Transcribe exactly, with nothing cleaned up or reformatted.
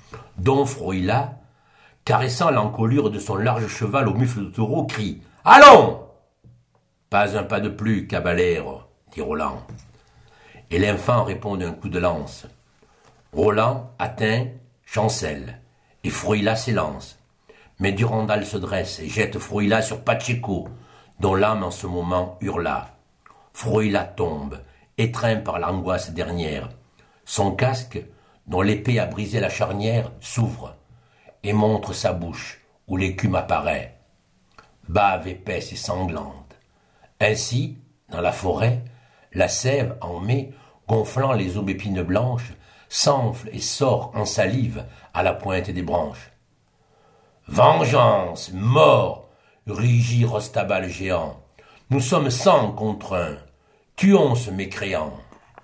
Don Froïla, caressant l'encolure de son large cheval au mufle de taureau, crie « Allons !»« Pas un pas de plus, caballero, dit Roland. Et l'infant répond d'un coup de lance. Roland atteint, chancelle, et Froïla s'élance. Mais Durandal se dresse et jette Froïla sur Pacheco, dont l'âme en ce moment hurla. Froïla tombe, étreint par l'angoisse dernière. Son casque, dont l'épée a brisé la charnière, s'ouvre et montre sa bouche, où l'écume apparaît. Bave épaisse et sanglante. Ainsi, dans la forêt, la sève, en mai, gonflant les aubépines blanches, s'enfle et sort en salive à la pointe des branches. Vengeance, mort, rugit Rostaba le géant. Nous sommes cent contre un. Tuons ce mécréant.